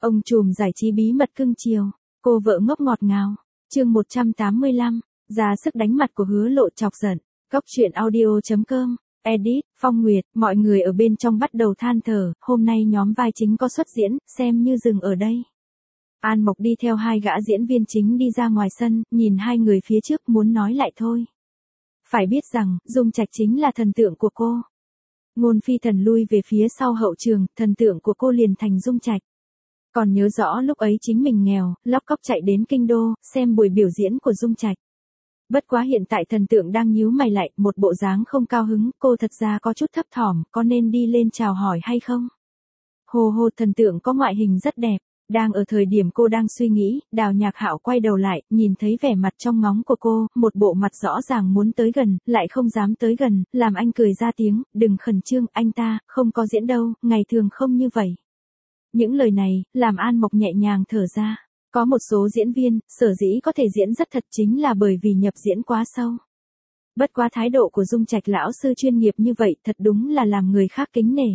Ông trùm giải trí bí mật cưng chiều, cô vợ ngốc ngọt ngào. Chương 185, ra sức đánh mặt của Hứa Lộ chọc giận. Góc truyện audio.com. Edit, Phong Nguyệt, mọi người ở bên trong bắt đầu than thở, hôm nay nhóm vai chính có xuất diễn, xem như dừng ở đây. An Mộc đi theo hai gã diễn viên chính đi ra ngoài sân, nhìn hai người phía trước muốn nói lại thôi. Phải biết rằng, Dung Trạch chính là thần tượng của cô. Ngôn Phi Thần lui về phía sau hậu trường, thần tượng của cô liền thành Dung Trạch. Còn nhớ rõ lúc ấy chính mình nghèo, lóc cóc chạy đến kinh đô, xem buổi biểu diễn của Dung Trạch. Bất quá hiện tại thần tượng đang nhíu mày lại, một bộ dáng không cao hứng, cô thật ra có chút thấp thỏm, có nên đi lên chào hỏi hay không? Hồ hồ, thần tượng có ngoại hình rất đẹp. Đang ở thời điểm cô đang suy nghĩ, Đào Nhạc Hạo quay đầu lại, nhìn thấy vẻ mặt trong ngóng của cô, một bộ mặt rõ ràng muốn tới gần, lại không dám tới gần, làm anh cười ra tiếng, đừng khẩn trương, anh ta, không có diễn đâu, ngày thường không như vậy. Những lời này, làm An Mộc nhẹ nhàng thở ra. Có một số diễn viên, sở dĩ có thể diễn rất thật chính là bởi vì nhập diễn quá sâu. Bất quá thái độ của Dung Trạch lão sư chuyên nghiệp như vậy thật đúng là làm người khác kính nể.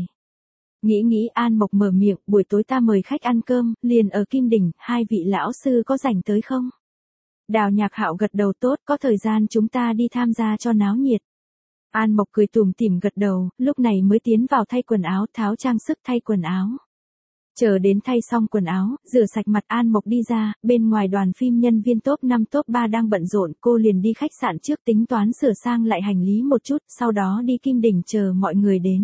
Nghĩ An Mộc mở miệng, buổi tối ta mời khách ăn cơm, liền ở Kim Đỉnh, hai vị lão sư có rảnh tới không? Đào Nhạc Hạo gật đầu tốt, có thời gian chúng ta đi tham gia cho náo nhiệt. An Mộc cười tủm tỉm gật đầu, lúc này mới tiến vào thay quần áo, tháo trang sức thay quần áo. Chờ đến thay xong quần áo, rửa sạch mặt An Mộc đi ra, bên ngoài đoàn phim nhân viên top 5 top 3 đang bận rộn, cô liền đi khách sạn trước tính toán sửa sang lại hành lý một chút, sau đó đi Kim Đỉnh chờ mọi người đến.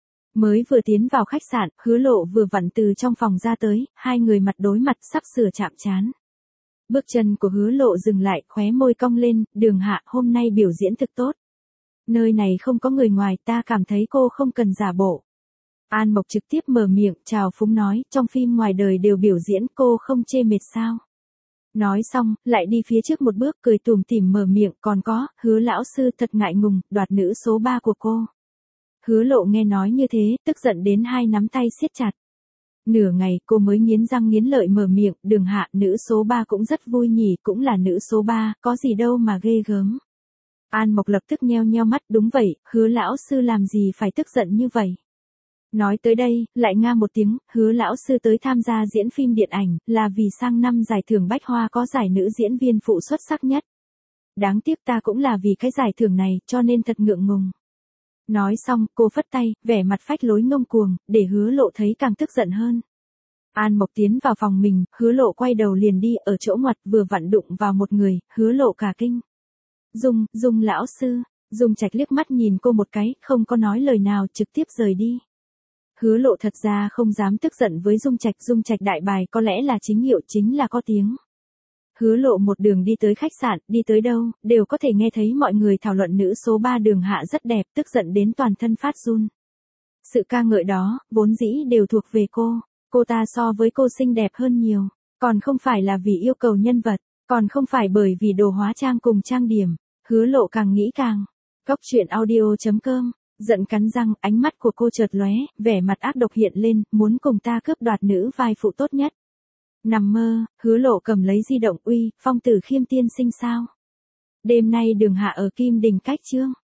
Mới vừa tiến vào khách sạn, Hứa Lộ vừa vặn từ trong phòng ra tới, hai người mặt đối mặt sắp sửa chạm trán. Bước chân của Hứa Lộ dừng lại, khóe môi cong lên, Đường Hạ, hôm nay biểu diễn thực tốt. Nơi này không có người ngoài, ta cảm thấy cô không cần giả bộ. An Mộc trực tiếp mở miệng, chào phúng nói, trong phim ngoài đời đều biểu diễn, cô không chê mệt sao? Nói xong, lại đi phía trước một bước, cười tủm tỉm mở miệng, còn có, Hứa lão sư thật ngại ngùng, đoạt nữ số 3 của cô. Hứa Lộ nghe nói như thế, tức giận đến hai nắm tay siết chặt. Nửa ngày, cô mới nghiến răng nghiến lợi mở miệng, Đường Hạ, nữ số 3 cũng rất vui nhỉ, cũng là nữ số 3, có gì đâu mà ghê gớm. An Mộc lập tức nheo nheo mắt, đúng vậy, Hứa lão sư làm gì phải tức giận như vậy. Nói tới đây, lại nga một tiếng, Hứa lão sư tới tham gia diễn phim điện ảnh, là vì sang năm giải thưởng Bách Hoa có giải nữ diễn viên phụ xuất sắc nhất. Đáng tiếc ta cũng là vì cái giải thưởng này, cho nên thật ngượng ngùng. Nói xong, cô phất tay, vẻ mặt phách lối ngông cuồng, để Hứa Lộ thấy càng tức giận hơn. An Mộc tiến vào phòng mình, Hứa Lộ quay đầu liền đi, ở chỗ ngoặt vừa vặn đụng vào một người, Hứa Lộ cả kinh. Dung lão sư, Dung Trạch liếc mắt nhìn cô một cái, không có nói lời nào, trực tiếp rời đi. Hứa Lộ thật ra không dám tức giận với Dung Trạch đại bài có lẽ là chính hiệu, chính là có tiếng. Hứa Lộ một đường đi tới khách sạn, đi tới đâu, đều có thể nghe thấy mọi người thảo luận nữ số 3 Đường Hạ rất đẹp, tức giận đến toàn thân phát run. Sự ca ngợi đó, vốn dĩ đều thuộc về cô ta so với cô xinh đẹp hơn nhiều, còn không phải là vì yêu cầu nhân vật, còn không phải bởi vì đồ hóa trang cùng trang điểm. Hứa Lộ càng nghĩ càng. Góc truyện audio.com. Giận cắn răng, ánh mắt của cô chợt lóe, vẻ mặt ác độc hiện lên, muốn cùng ta cướp đoạt nữ vai phụ tốt nhất. Nằm mơ, Hứa Lộ cầm lấy di động, uy, Phong Tử Khiêm tiên sinh sao? Đêm nay Đường Hạ ở Kim Đỉnh cách chương.